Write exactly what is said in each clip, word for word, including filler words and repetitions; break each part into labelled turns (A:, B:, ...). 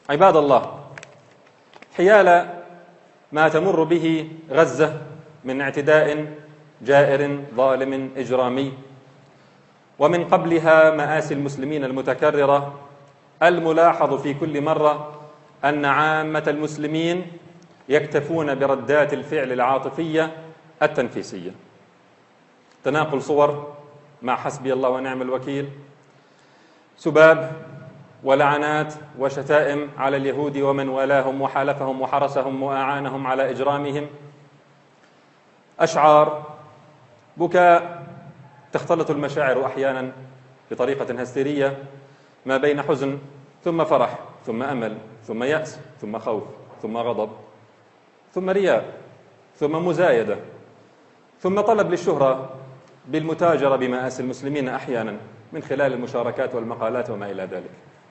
A: عباد الله، حيال ما تمر به غزة من اعتداء جائر ظالم إجرامي، ومن قبلها مآسي المسلمين المتكررة، الملاحظ في كل مرة أن عامة المسلمين يكتفون بردات الفعل العاطفية التنفيسية. تناقل صور مع حسبي الله ونعم الوكيل، سباب ولعنات وشتائم على اليهود ومن والاهم وحالفهم وحرسهم وأعانهم على إجرامهم، أشعار، بكاء، تختلط المشاعر أحيانا بطريقة هستيرية ما بين حزن ثم فرح ثم أمل ثم يأس ثم خوف ثم غضب ثم رياء ثم مزايدة ثم طلب للشهرة بالمتاجرة بمآسي المسلمين أحيانا من خلال المشاركات والمقالات وما إلى ذلك.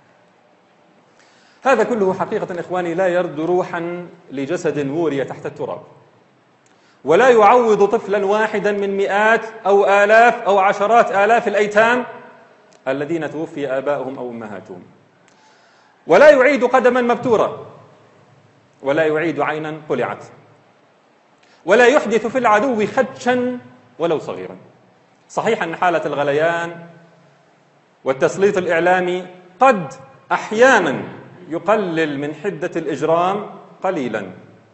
A: هذا كله حقيقة إخواني لا يرد روحا لجسد ووري تحت التراب، ولا يعوض طفلا واحدا من مئات أو آلاف أو عشرات آلاف الأيتام الذين توفي آباؤهم أو أمهاتهم، ولا يعيد قدما مبتورة، ولا يعيد عينا قلعت، ولا يحدث في العدو خدشا ولو صغيرا. صحيح أن حالة الغليان والتسليط الإعلامي قد أحيانا يقلل من حدة الإجرام قليلا،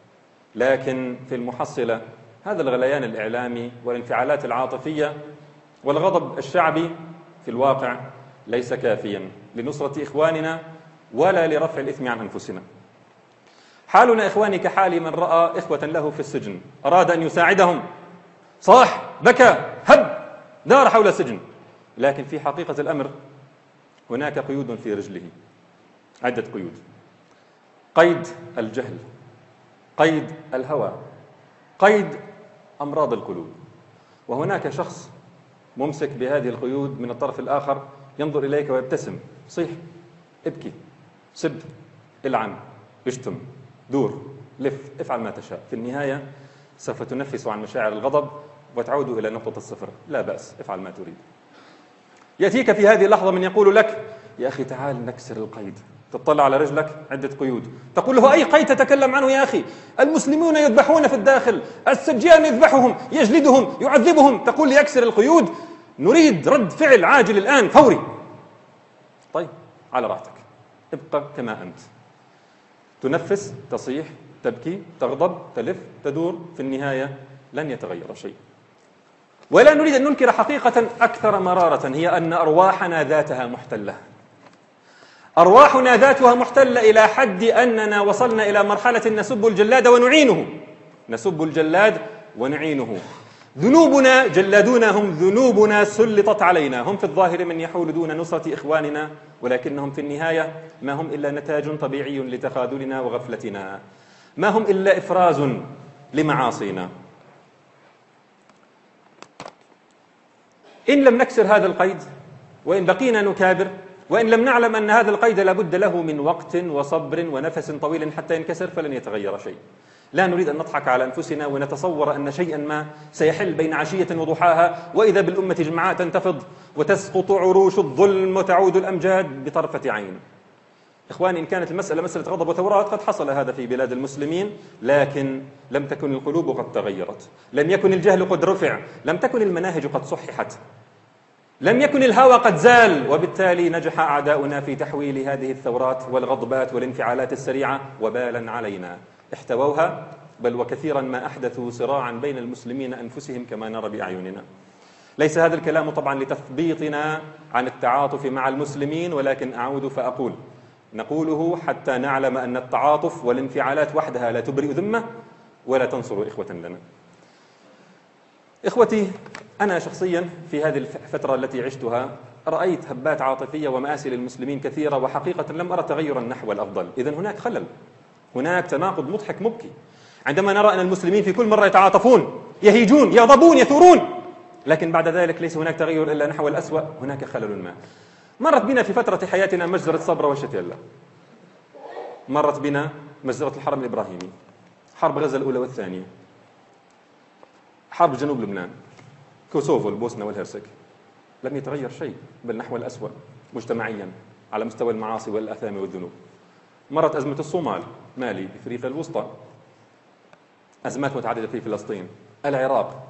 A: لكن في المحصلة هذا الغليان الإعلامي والانفعالات العاطفية والغضب الشعبي في الواقع ليس كافيا لنصرة إخواننا ولا لرفع الإثم عن أنفسنا. حالنا إخواني كحال من رأى إخوة له في السجن أراد أن يساعدهم، صاح، بكى، هب، دار حول السجن، لكن في حقيقة الأمر هناك قيود في رجله، عدة قيود: قيد الجهل، قيد الهوى، قيد أمراض القلوب. وهناك شخص ممسك بهذه القيود من الطرف الآخر ينظر إليك ويبتسم، صيح، ابكي، سب، العن، اشتم، دور، لف، افعل ما تشاء، في النهاية سوف تنفس عن مشاعر الغضب وتعود إلى نقطة الصفر. لا بأس، افعل ما تريد. يأتيك في هذه اللحظة من يقول لك: يا أخي تعال نكسر القيد. تطلع على رجلك عدة قيود، تقول له: أي قيد تتكلم عنه يا أخي؟ المسلمون يذبحون في الداخل، السجان يذبحهم، يجلدهم، يعذبهم، تقول لي يكسر القيود؟ نريد رد فعل عاجل الآن فوري. طيب على راحتك، ابقى كما أنت، تنفس، تصيح، تبكي، تغضب، تلف، تدور، في النهاية لن يتغير شيء. ولا نريد أن ننكر حقيقة أكثر مرارة، هي أن أرواحنا ذاتها محتلة. أرواحنا ذاتها محتلة إلى حد أننا وصلنا إلى مرحلة نسب الجلاد ونعينه، نسب الجلاد ونعينه. ذنوبنا جلادونا هم، ذنوبنا سلطت علينا، هم في الظاهر من يحول دون نصرة إخواننا، ولكنهم في النهاية ما هم إلا نتاج طبيعي لتخاذلنا وغفلتنا، ما هم إلا إفراز لمعاصينا. إن لم نكسر هذا القيد، وإن بقينا نكابر، وإن لم نعلم أن هذا القيد لابد له من وقت وصبر ونفس طويل حتى ينكسر، فلن يتغير شيء. لا نريد أن نضحك على أنفسنا ونتصور أن شيئا ما سيحل بين عشية وضحاها وإذا بالأمة جمعاء تنتفض وتسقط عروش الظلم وتعود الأمجاد بطرفة عين. إخواني، إن كانت المسألة مسألة غضب وثورات قد حصل هذا في بلاد المسلمين، لكن لم تكن القلوب قد تغيرت، لم يكن الجهل قد رفع، لم تكن المناهج قد صححت، لم يكن الهوى قد زال، وبالتالي نجح أعداؤنا في تحويل هذه الثورات والغضبات والانفعالات السريعة وبالا علينا. احتووها، بل وكثيرا ما أحدثوا صراعا بين المسلمين أنفسهم كما نرى بأعيننا. ليس هذا الكلام طبعا لتثبيطنا عن التعاطف مع المسلمين، ولكن أعود فأقول: نقوله حتى نعلم أن التعاطف والانفعالات وحدها لا تبرئ ذمة ولا تنصر إخوة لنا. إخوتي، أنا شخصيا في هذه الفترة التي عشتها رأيت هبات عاطفية ومآسي للمسلمين كثيرة، وحقيقة لم أرى تغيرا نحو الأفضل. إذن هناك خلل، هناك تناقض مضحك مبكي عندما نرى أن المسلمين في كل مرة يتعاطفون، يهيجون، يغضبون، يثورون، لكن بعد ذلك ليس هناك تغير إلا نحو الأسوأ. هناك خلل ما. مرت بنا في فترة حياتنا مجزرة صبرا وشتيلا، مرت بنا مجزرة الحرم الإبراهيمي، حرب غزة الأولى والثانية، حرب جنوب لبنان، كوسوفو، البوسنة والهرسك. لم يتغير شيء، بل نحو الأسوأ مجتمعيا على مستوى المعاصي والآثام والذنوب. مرت أزمة الصومال، مالي، إفريقيا الوسطى، أزمات متعددة في فلسطين، العراق،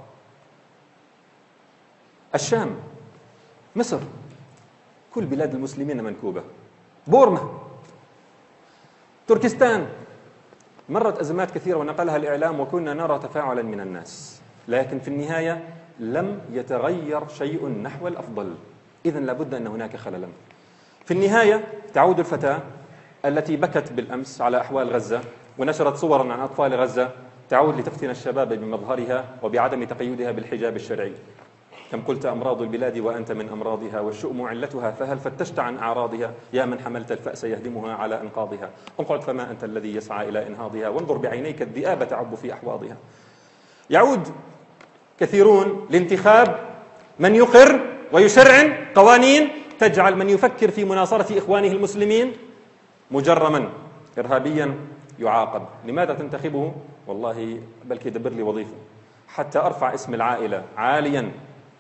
A: الشام، مصر، كل بلاد المسلمين منكوبة، بورما، تركستان، مرت أزمات كثيرة ونقلها الإعلام وكنا نرى تفاعلا من الناس، لكن في النهاية لم يتغير شيء نحو الأفضل. إذن لابد أن هناك خللا. في النهاية تعود الفتاة التي بكت بالأمس على أحوال غزة ونشرت صورا عن أطفال غزة تعود لتفتن الشباب بمظهرها وبعدم تقيدها بالحجاب الشرعي. كم قلت أمراض البلاد وأنت من أمراضها والشؤم علتها، فهل فتشت عن أعراضها؟ يا من حملت الفأس يهدمها على أنقاضها، اقعد فما أنت الذي يسعى إلى إنهاضها، وانظر بعينيك الذئاب تعب في أحواضها. يعود كثيرون لانتخاب من يقر ويشرع قوانين تجعل من يفكر في مناصرة إخوانه المسلمين مجرما إرهابيا يعاقب. لماذا تنتخبه؟ والله بلكي يدبر لي وظيفة حتى أرفع اسم العائلة عاليا.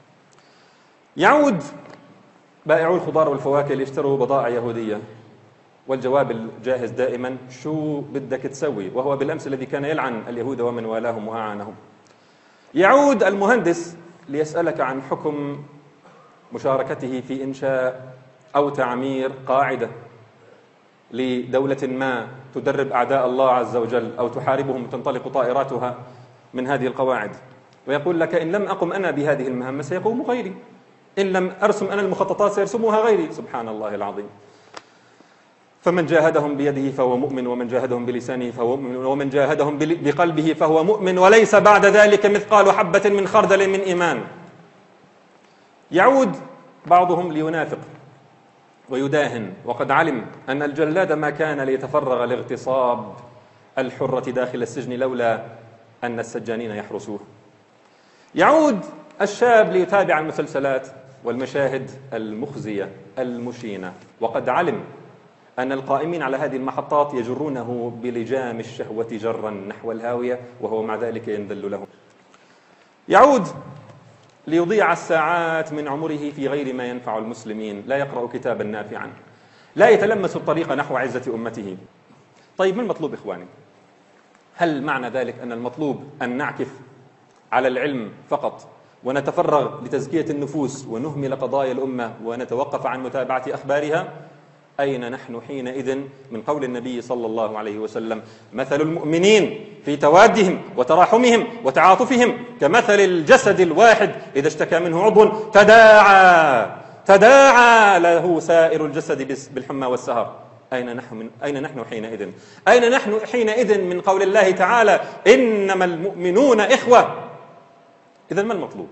A: يعود بائعو الخضار والفواكه اللي اشتروا بضائع يهودية والجواب الجاهز دائما شو بدك تسوي، وهو بالأمس الذي كان يلعن اليهود ومن والاهم وأعانهم. يعود المهندس ليسألك عن حكم مشاركته في إنشاء أو تعمير قاعدة لدولة ما تدرب أعداء الله عز وجل أو تحاربهم وتنطلق طائراتها من هذه القواعد، ويقول لك إن لم أقم أنا بهذه المهمة سيقوم غيري، إن لم أرسم أنا المخططات سيرسمها غيري. سبحان الله العظيم. فمن جاهدهم بيده فهو مؤمن، ومن جاهدهم بلسانه فهو مؤمن، ومن جاهدهم بقلبه فهو مؤمن، وليس بعد ذلك مثقال حبة من خردل من إيمان. يعود بعضهم لينافق ويداهن وقد علم أن الجلاد ما كان ليتفرغ لاغتصاب الحرة داخل السجن لولا أن السجانين يحرسوه. يعود الشاب ليتابع المسلسلات والمشاهد المخزية المشينة وقد علم أن القائمين على هذه المحطات يجرونه بلجام الشهوة جرا نحو الهاوية وهو مع ذلك ينذل لهم. يعود ليضيع الساعات من عمره في غير ما ينفع المسلمين، لا يقرأ كتابا نافعا، لا يتلمس الطريق نحو عزة أمته. طيب ما المطلوب إخواني؟ هل معنى ذلك أن المطلوب أن نعكف على العلم فقط ونتفرغ لتزكية النفوس ونهمل قضايا الأمة ونتوقف عن متابعة أخبارها؟ أين نحن حينئذ من قول النبي صلى الله عليه وسلم: مثل المؤمنين في توادهم وتراحمهم وتعاطفهم كمثل الجسد الواحد إذا اشتكى منه عضو تداعى تداعى له سائر الجسد بالحمى والسهر. أين نحن من أين نحن حينئذ؟ أين نحن حينئذ من قول الله تعالى: إنما المؤمنون إخوة؟ إذن ما المطلوب؟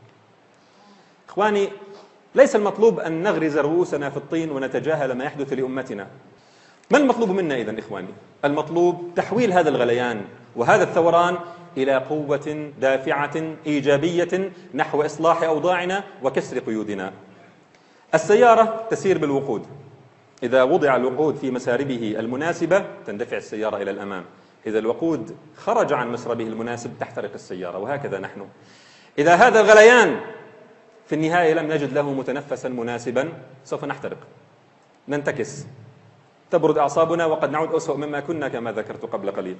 A: إخواني، ليس المطلوب أن نغرز رؤوسنا في الطين ونتجاهل ما يحدث لأمتنا. ما المطلوب منا إذن إخواني؟ المطلوب تحويل هذا الغليان وهذا الثوران إلى قوة دافعة إيجابية نحو إصلاح أوضاعنا وكسر قيودنا. السيارة تسير بالوقود، إذا وضع الوقود في مساربه المناسبة تندفع السيارة إلى الأمام، إذا الوقود خرج عن مسربه المناسب تحترق السيارة، وهكذا نحن. إذا هذا الغليان في النهاية لم نجد له متنفسا مناسبا سوف نحترق، ننتكس، تبرد أعصابنا وقد نعود أسوأ مما كنا كما ذكرت قبل قليل.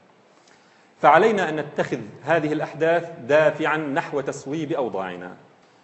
A: فعلينا أن نتخذ هذه الأحداث دافعا نحو تصويب أوضاعنا.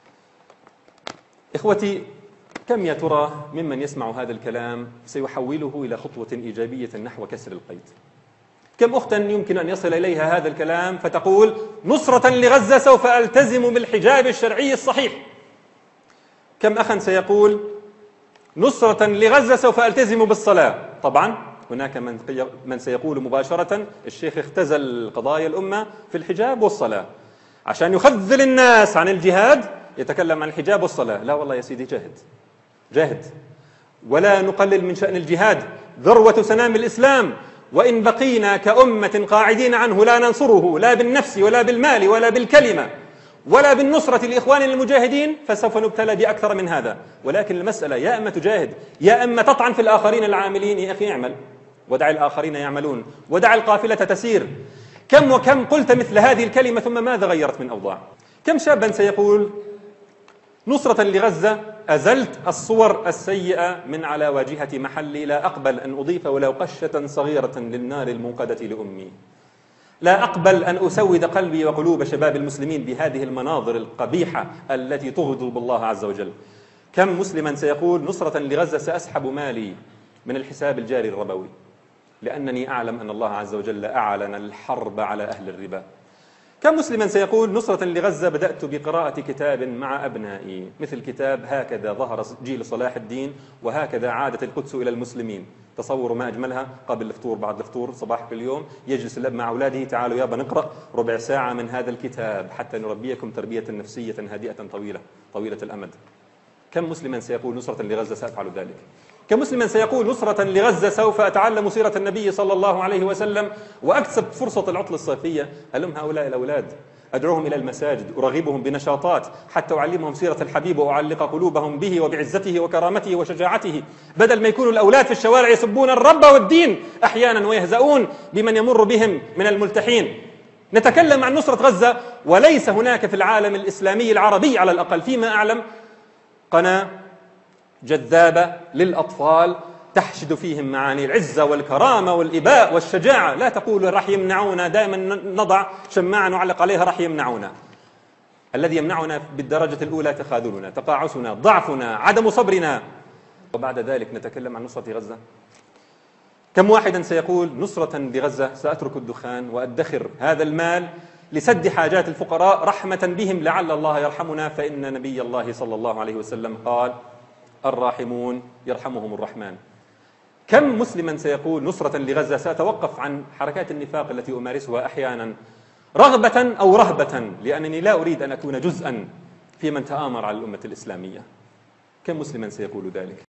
A: إخوتي، كم يا ترى ممن يسمع هذا الكلام سيحوله إلى خطوة إيجابية نحو كسر القيد؟ كم أختا يمكن أن يصل إليها هذا الكلام فتقول: نصرة لغزة سوف ألتزم بالحجاب الشرعي الصحيح؟ كم أخا سيقول: نصرة لغزة سوف ألتزم بالصلاة؟ طبعا هناك من من سيقول مباشرة: الشيخ اختزل قضايا الأمة في الحجاب والصلاة عشان يخذل الناس عن الجهاد، يتكلم عن الحجاب والصلاة. لا والله يا سيدي، جاهد جاهد، ولا نقلل من شأن الجهاد، ذروة سنام الإسلام، وإن بقينا كأمة قاعدين عنه لا ننصره لا بالنفس ولا بالمال ولا بالكلمة ولا بالنصرة لإخواننا المجاهدين فسوف نبتلى بأكثر من هذا. ولكن المسألة يا أما تجاهد يا أما تطعن في الآخرين العاملين. يا أخي اعمل ودع الآخرين يعملون ودع القافلة تسير. كم وكم قلت مثل هذه الكلمة ثم ماذا غيرت من أوضاع؟ كم شابا سيقول: نصرة لغزة أزلت الصور السيئة من على واجهة محلي، لا أقبل أن أضيف ولو قشة صغيرة للنار الموقدة لأمي. لا أقبل أن أسود قلبي وقلوب شباب المسلمين بهذه المناظر القبيحة التي تغضب الله عز وجل. كم مسلما سيقول نصرة لغزة سأسحب مالي من الحساب الجاري الربوي لأنني أعلم أن الله عز وجل أعلن الحرب على أهل الربا. كم مسلما سيقول نصرة لغزة بدأت بقراءة كتاب مع أبنائي مثل كتاب هكذا ظهر جيل صلاح الدين وهكذا عادت القدس إلى المسلمين. تصوروا ما أجملها، قبل الفطور بعد الفطور صباح كل يوم يجلس الأب مع أولاده، تعالوا يابا نقرأ ربع ساعة من هذا الكتاب حتى نربيكم تربية نفسية هادئة طويلة طويلة الأمد. كم مسلما سيقول نصرة لغزة سأفعل ذلك؟ كم مسلما سيقول نصرة لغزة سوف أتعلم سيرة النبي صلى الله عليه وسلم وأكسب فرصة العطلة الصيفية؟ هلم هؤلاء الأولاد أدعوهم إلى المساجد، أرغبهم بنشاطات حتى أعلمهم سيرة الحبيب وأعلق قلوبهم به وبعزته وكرامته وشجاعته، بدل ما يكونوا الأولاد في الشوارع يسبون الرب والدين أحيانا ويهزؤون بمن يمر بهم من الملتحين. نتكلم عن نصرة غزة، وليس هناك في العالم الإسلامي العربي على الأقل فيما أعلم قناة جذابة للأطفال تحشد فيهم معاني العزة والكرامة والإباء والشجاعة. لا تقول راح يمنعونا، دائما نضع شماعة نعلق عليها راح يمنعونا. الذي يمنعنا بالدرجة الأولى تخاذلنا، تقاعسنا، ضعفنا، عدم صبرنا. وبعد ذلك نتكلم عن نصرة غزة. كم واحدا سيقول نصرة لغزة سأترك الدخان وأدخر هذا المال لسد حاجات الفقراء رحمة بهم لعل الله يرحمنا، فإن نبي الله صلى الله عليه وسلم قال الراحمون يرحمهم الرحمن. كم مسلما سيقول نصرة لغزة سأتوقف عن حركات النفاق التي أمارسها أحيانا رغبة أو رهبة لأنني لا أريد أن أكون جزءا في من تآمر على الأمة الإسلامية. كم مسلما سيقول ذلك؟